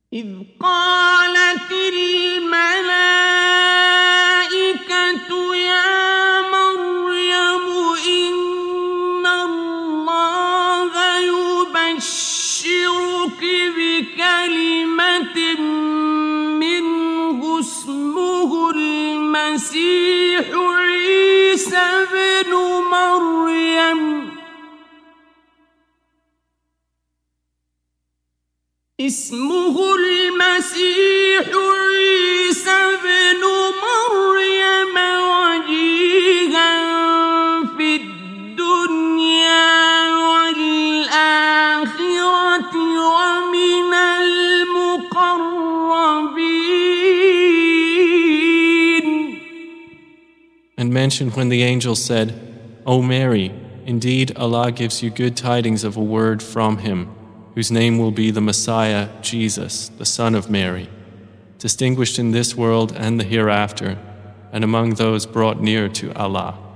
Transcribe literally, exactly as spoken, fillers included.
إذ قالت الملائكة يا مريم إن الله يبشرك بكلمة منه اسمه المسيح عيسى ابن مريم اسمه المسيح عيسى ابن مريم وجيها في الدنيا والآخرة ومن المقربين. And mention when the angel said, O Mary, indeed Allah gives you good tidings of a word from Him, whose name will be the Messiah, Jesus, the Son of Mary, distinguished in this world and the hereafter, and among those brought near to Allah.